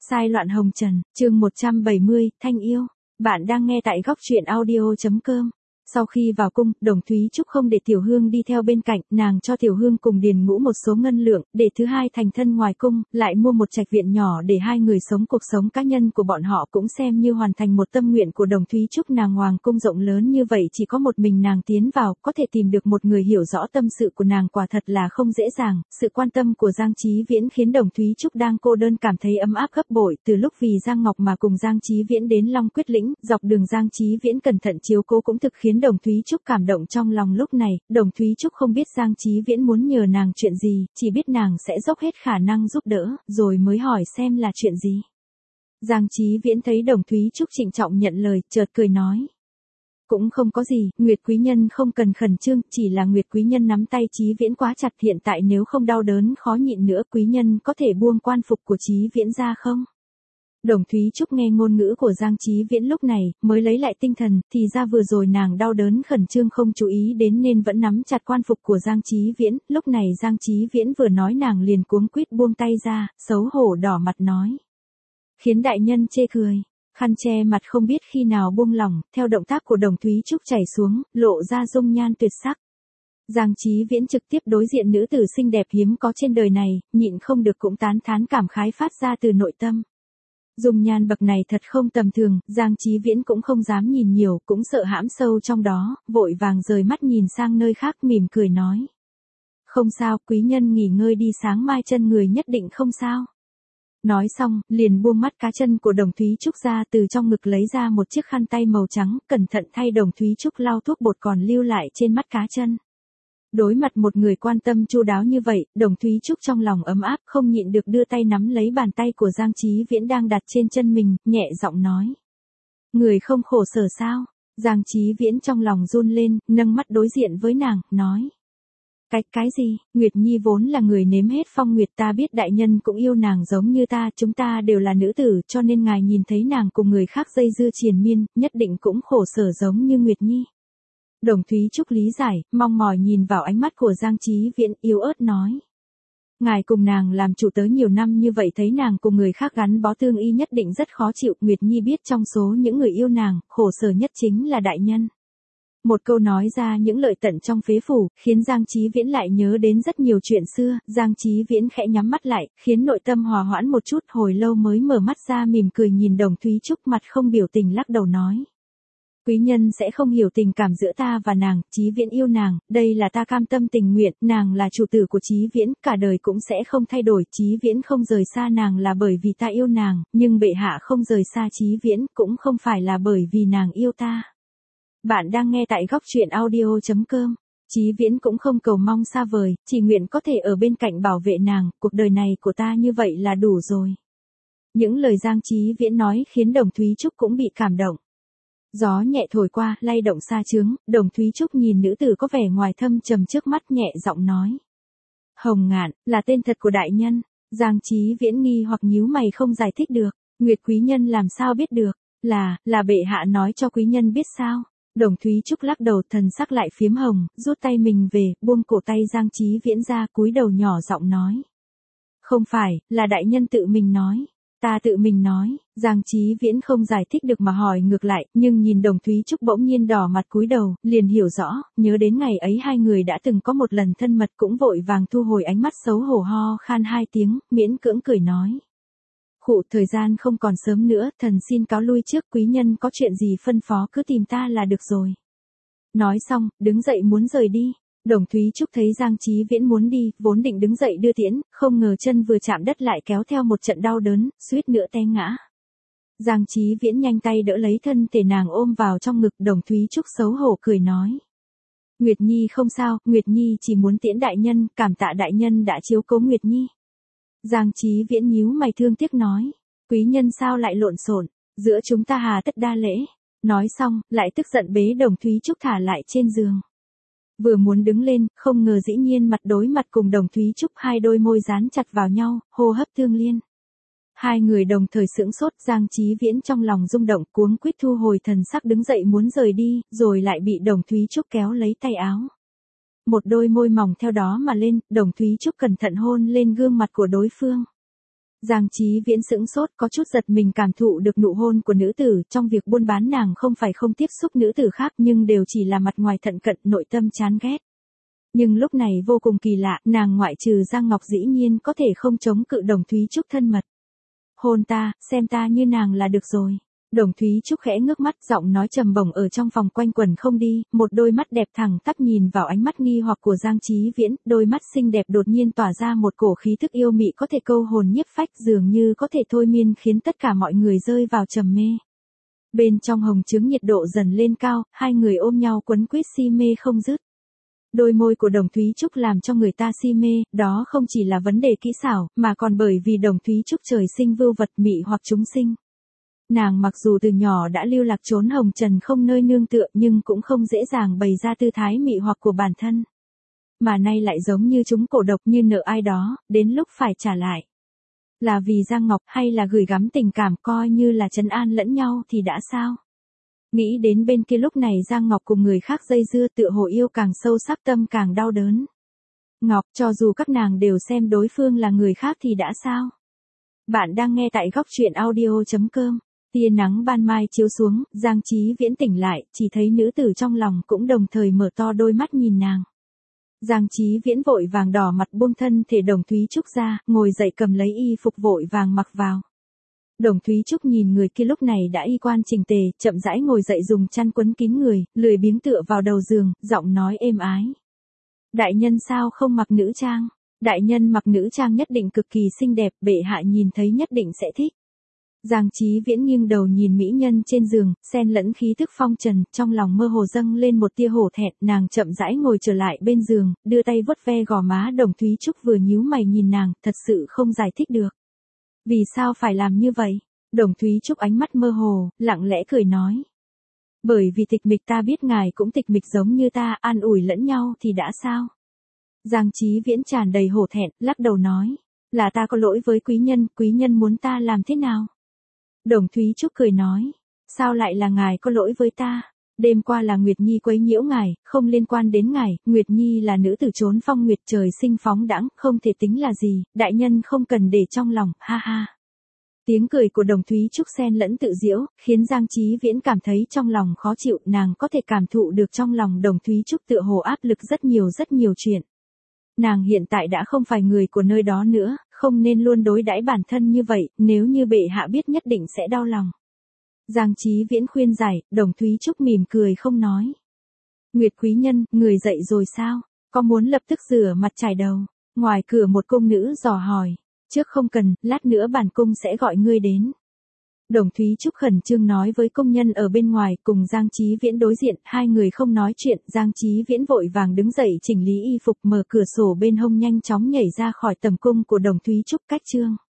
Sai loạn hồng trần, chương 170, Thanh yêu. Bạn đang nghe tại góc truyện audio.com. Sau khi vào cung, Đồng Thúy Trúc không để Tiểu Hương đi theo bên cạnh, nàng cho Tiểu Hương cùng Điền Ngũ một số ngân lượng, để thứ hai thành thân ngoài cung, lại mua một trạch viện nhỏ để hai người sống cuộc sống cá nhân của bọn họ cũng xem như hoàn thành một tâm nguyện của Đồng Thúy Trúc. Nàng hoàng cung rộng lớn như vậy chỉ có một mình nàng tiến vào, có thể tìm được một người hiểu rõ tâm sự của nàng quả thật là không dễ dàng. Sự quan tâm của Giang Chí Viễn khiến Đồng Thúy Trúc đang cô đơn cảm thấy ấm áp gấp bội. Từ lúc vì Giang Ngọc mà cùng Giang Chí Viễn đến Long Quyết Lĩnh, dọc đường Giang Chí Viễn cẩn thận chiếu cố cũng thực khiến Đồng Thúy Trúc cảm động trong lòng. Lúc này, Đồng Thúy Trúc không biết Giang Chí Viễn muốn nhờ nàng chuyện gì, chỉ biết nàng sẽ dốc hết khả năng giúp đỡ, rồi mới hỏi xem là chuyện gì. Giang Chí Viễn thấy Đồng Thúy Trúc trịnh trọng nhận lời, chợt cười nói. Cũng không có gì, Nguyệt quý nhân không cần khẩn trương, chỉ là Nguyệt quý nhân nắm tay Chí Viễn quá chặt, hiện tại nếu không đau đớn khó nhịn nữa, quý nhân có thể buông quan phục của Chí Viễn ra không? Đồng Thúy Trúc nghe ngôn ngữ của Giang Chí Viễn lúc này, mới lấy lại tinh thần, thì ra vừa rồi nàng đau đớn khẩn trương không chú ý đến nên vẫn nắm chặt quan phục của Giang Chí Viễn. Lúc này Giang Chí Viễn vừa nói nàng liền cuống quýt buông tay ra, xấu hổ đỏ mặt nói. Khiến đại nhân chê cười. Khăn che mặt không biết khi nào buông lỏng, theo động tác của Đồng Thúy Trúc chảy xuống, lộ ra dung nhan tuyệt sắc. Giang Chí Viễn trực tiếp đối diện nữ tử xinh đẹp hiếm có trên đời này, nhịn không được cũng tán thán cảm khái phát ra từ nội tâm. Dung nhan bậc này thật không tầm thường, Giang Chí Viễn cũng không dám nhìn nhiều, cũng sợ hãm sâu trong đó, vội vàng rời mắt nhìn sang nơi khác mỉm cười nói. Không sao, quý nhân nghỉ ngơi đi, sáng mai chân người nhất định không sao. Nói xong, liền buông mắt cá chân của Đồng Thúy Trúc ra, từ trong ngực lấy ra một chiếc khăn tay màu trắng, cẩn thận thay Đồng Thúy Trúc lau thuốc bột còn lưu lại trên mắt cá chân. Đối mặt một người quan tâm chu đáo như vậy, Đồng Thúy Trúc trong lòng ấm áp, không nhịn được đưa tay nắm lấy bàn tay của Giang Chí Viễn đang đặt trên chân mình, nhẹ giọng nói. Người không khổ sở sao? Giang Chí Viễn trong lòng run lên, nâng mắt đối diện với nàng, nói. Cái gì? Nguyệt Nhi vốn là người nếm hết phong nguyệt, ta biết đại nhân cũng yêu nàng giống như ta, chúng ta đều là nữ tử, cho nên ngài nhìn thấy nàng cùng người khác dây dưa triền miên, nhất định cũng khổ sở giống như Nguyệt Nhi. Đồng Thúy Trúc lý giải, mong mỏi nhìn vào ánh mắt của Giang Chí Viễn, yếu ớt nói. Ngài cùng nàng làm chủ tớ nhiều năm như vậy, thấy nàng cùng người khác gắn bó thương y nhất định rất khó chịu. Nguyệt Nhi biết trong số những người yêu nàng, khổ sở nhất chính là đại nhân. Một câu nói ra những lợi tận trong phế phủ, khiến Giang Chí Viễn lại nhớ đến rất nhiều chuyện xưa. Giang Chí Viễn khẽ nhắm mắt lại, khiến nội tâm hòa hoãn một chút, hồi lâu mới mở mắt ra mỉm cười nhìn Đồng Thúy Trúc, mặt không biểu tình lắc đầu nói. Quý nhân sẽ không hiểu tình cảm giữa ta và nàng, Chí Viễn yêu nàng, đây là ta cam tâm tình nguyện, nàng là chủ tử của Chí Viễn, cả đời cũng sẽ không thay đổi. Chí Viễn không rời xa nàng là bởi vì ta yêu nàng, nhưng bệ hạ không rời xa Chí Viễn cũng không phải là bởi vì nàng yêu ta. Bạn đang nghe tại góc truyện audio.com. Chí Viễn cũng không cầu mong xa vời, chỉ nguyện có thể ở bên cạnh bảo vệ nàng, cuộc đời này của ta như vậy là đủ rồi. Những lời Giang Chí Viễn nói khiến Đồng Thúy Trúc cũng bị cảm động. Gió nhẹ thổi qua, lay động xa trướng, Đồng Thúy Trúc nhìn nữ tử có vẻ ngoài thâm trầm trước mắt, nhẹ giọng nói. Hồng Ngạn, là tên thật của đại nhân. Giang Chí Viễn nghi hoặc nhíu mày không giải thích được. Nguyệt quý nhân làm sao biết được? Là bệ hạ nói cho quý nhân biết sao? Đồng Thúy Trúc lắc đầu, thần sắc lại phiếm hồng, rút tay mình về, buông cổ tay Giang Chí Viễn ra, cúi đầu nhỏ giọng nói. Không phải, là đại nhân tự mình nói. Ta tự mình nói. Giang Chí Viễn không giải thích được mà hỏi ngược lại, nhưng nhìn Đồng Thúy Trúc bỗng nhiên đỏ mặt cúi đầu, liền hiểu rõ, nhớ đến ngày ấy hai người đã từng có một lần thân mật, cũng vội vàng thu hồi ánh mắt xấu hổ, ho khan hai tiếng, miễn cưỡng cười nói. Khụ, thời gian không còn sớm nữa, thần xin cáo lui trước, quý nhân có chuyện gì phân phó cứ tìm ta là được rồi. Nói xong, đứng dậy muốn rời đi. Đồng Thúy Trúc thấy Giang Chí Viễn muốn đi, vốn định đứng dậy đưa tiễn, không ngờ chân vừa chạm đất lại kéo theo một trận đau đớn, suýt nữa té ngã. Giang Chí Viễn nhanh tay đỡ lấy thân thể nàng ôm vào trong ngực. Đồng Thúy Trúc xấu hổ cười nói. Nguyệt Nhi không sao, Nguyệt Nhi chỉ muốn tiễn đại nhân, cảm tạ đại nhân đã chiếu cố Nguyệt Nhi. Giang Chí Viễn nhíu mày thương tiếc nói. Quý nhân sao lại lộn xộn, giữa chúng ta hà tất đa lễ. Nói xong, lại tức giận bế Đồng Thúy Trúc thả lại trên giường. Vừa muốn đứng lên, không ngờ dĩ nhiên mặt đối mặt cùng Đồng Thúy Trúc, hai đôi môi dán chặt vào nhau, hô hấp tương liên. Hai người đồng thời sững sốt, Giang Chí Viễn trong lòng rung động, cuống quýt thu hồi thần sắc đứng dậy muốn rời đi, rồi lại bị Đồng Thúy Trúc kéo lấy tay áo. Một đôi môi mỏng theo đó mà lên, Đồng Thúy Trúc cẩn thận hôn lên gương mặt của đối phương. Giang Chí Viễn sững sốt, có chút giật mình cảm thụ được nụ hôn của nữ tử. Trong việc buôn bán nàng không phải không tiếp xúc nữ tử khác, nhưng đều chỉ là mặt ngoài thận cận, nội tâm chán ghét. Nhưng lúc này vô cùng kỳ lạ, nàng ngoại trừ Giang Ngọc dĩ nhiên có thể không chống cự Đồng Thúy Trúc thân mật. Hôn ta, xem ta như nàng là được rồi. Đồng Thúy Trúc khẽ ngước mắt, giọng nói trầm bổng ở trong phòng quanh quẩn không đi, một đôi mắt đẹp thẳng tắp nhìn vào ánh mắt nghi hoặc của Giang Chí Viễn, đôi mắt xinh đẹp đột nhiên tỏa ra một cổ khí thức yêu mị có thể câu hồn nhiếp phách, dường như có thể thôi miên khiến tất cả mọi người rơi vào trầm mê. Bên trong hồng trướng nhiệt độ dần lên cao, hai người ôm nhau quấn quýt si mê không dứt. Đôi môi của Đồng Thúy Trúc làm cho người ta si mê, đó không chỉ là vấn đề kỹ xảo, mà còn bởi vì Đồng Thúy Trúc trời sinh vưu vật mị hoặc chúng sinh. Nàng mặc dù từ nhỏ đã lưu lạc trốn hồng trần không nơi nương tựa nhưng cũng không dễ dàng bày ra tư thái mị hoặc của bản thân. Mà nay lại giống như chúng cổ độc như nợ ai đó, đến lúc phải trả lại. Là vì Giang Ngọc hay là gửi gắm tình cảm coi như là trấn an lẫn nhau thì đã sao? Nghĩ đến bên kia lúc này Giang Ngọc cùng người khác dây dưa tựa hồ yêu càng sâu sắc tâm càng đau đớn. Ngọc, cho dù các nàng đều xem đối phương là người khác thì đã sao? Bạn đang nghe tại góc truyện audio.com. Tia nắng ban mai chiếu xuống, Giang Chí Viễn tỉnh lại, chỉ thấy nữ tử trong lòng cũng đồng thời mở to đôi mắt nhìn nàng. Giang Chí Viễn vội vàng đỏ mặt buông thân thể Đồng Thúy Trúc ra, ngồi dậy cầm lấy y phục vội vàng mặc vào. Đồng Thúy Trúc nhìn người kia lúc này đã y quan chỉnh tề, chậm rãi ngồi dậy dùng chăn quấn kín người, lười biếng tựa vào đầu giường, giọng nói êm ái. Đại nhân sao không mặc nữ trang? Đại nhân mặc nữ trang nhất định cực kỳ xinh đẹp, bệ hạ nhìn thấy nhất định sẽ thích. Giang Chí Viễn nghiêng đầu nhìn mỹ nhân trên giường, xen lẫn khí thức phong trần, trong lòng mơ hồ dâng lên một tia hổ thẹn, nàng chậm rãi ngồi trở lại bên giường, đưa tay vuốt ve gò má Đồng Thúy Trúc vừa nhíu mày nhìn nàng, thật sự không giải thích được. Vì sao phải làm như vậy? Đồng Thúy Trúc ánh mắt mơ hồ, lặng lẽ cười nói. Bởi vì tịch mịch ta biết ngài cũng tịch mịch giống như ta, an ủi lẫn nhau thì đã sao? Giang Chí Viễn tràn đầy hổ thẹn, lắc đầu nói. Là ta có lỗi với quý nhân muốn ta làm thế nào? Đồng Thúy Trúc cười nói. Sao lại là ngài có lỗi với ta? Đêm qua là Nguyệt Nhi quấy nhiễu ngài, không liên quan đến ngài, Nguyệt Nhi là nữ tử trốn phong nguyệt trời sinh phóng đãng, không thể tính là gì, đại nhân không cần để trong lòng, ha ha. Tiếng cười của Đồng Thúy Trúc xen lẫn tự giễu, khiến Giang Chí Viễn cảm thấy trong lòng khó chịu, nàng có thể cảm thụ được trong lòng Đồng Thúy Trúc tựa hồ áp lực rất nhiều chuyện. Nàng hiện tại đã không phải người của nơi đó nữa, không nên luôn đối đãi bản thân như vậy, nếu như bệ hạ biết nhất định sẽ đau lòng. Giang Chí Viễn khuyên giải, Đồng Thúy Trúc mỉm cười không nói. Nguyệt quý nhân, người dậy rồi sao? Có muốn lập tức rửa mặt chải đầu? Ngoài cửa một cung nữ dò hỏi. Trước không cần, lát nữa bản cung sẽ gọi ngươi đến. Đồng Thúy Trúc khẩn trương nói với công nhân ở bên ngoài, cùng Giang Chí Viễn đối diện, hai người không nói chuyện, Giang Chí Viễn vội vàng đứng dậy chỉnh lý y phục, mở cửa sổ bên hông nhanh chóng nhảy ra khỏi tầm cung của Đồng Thúy Trúc cách trương.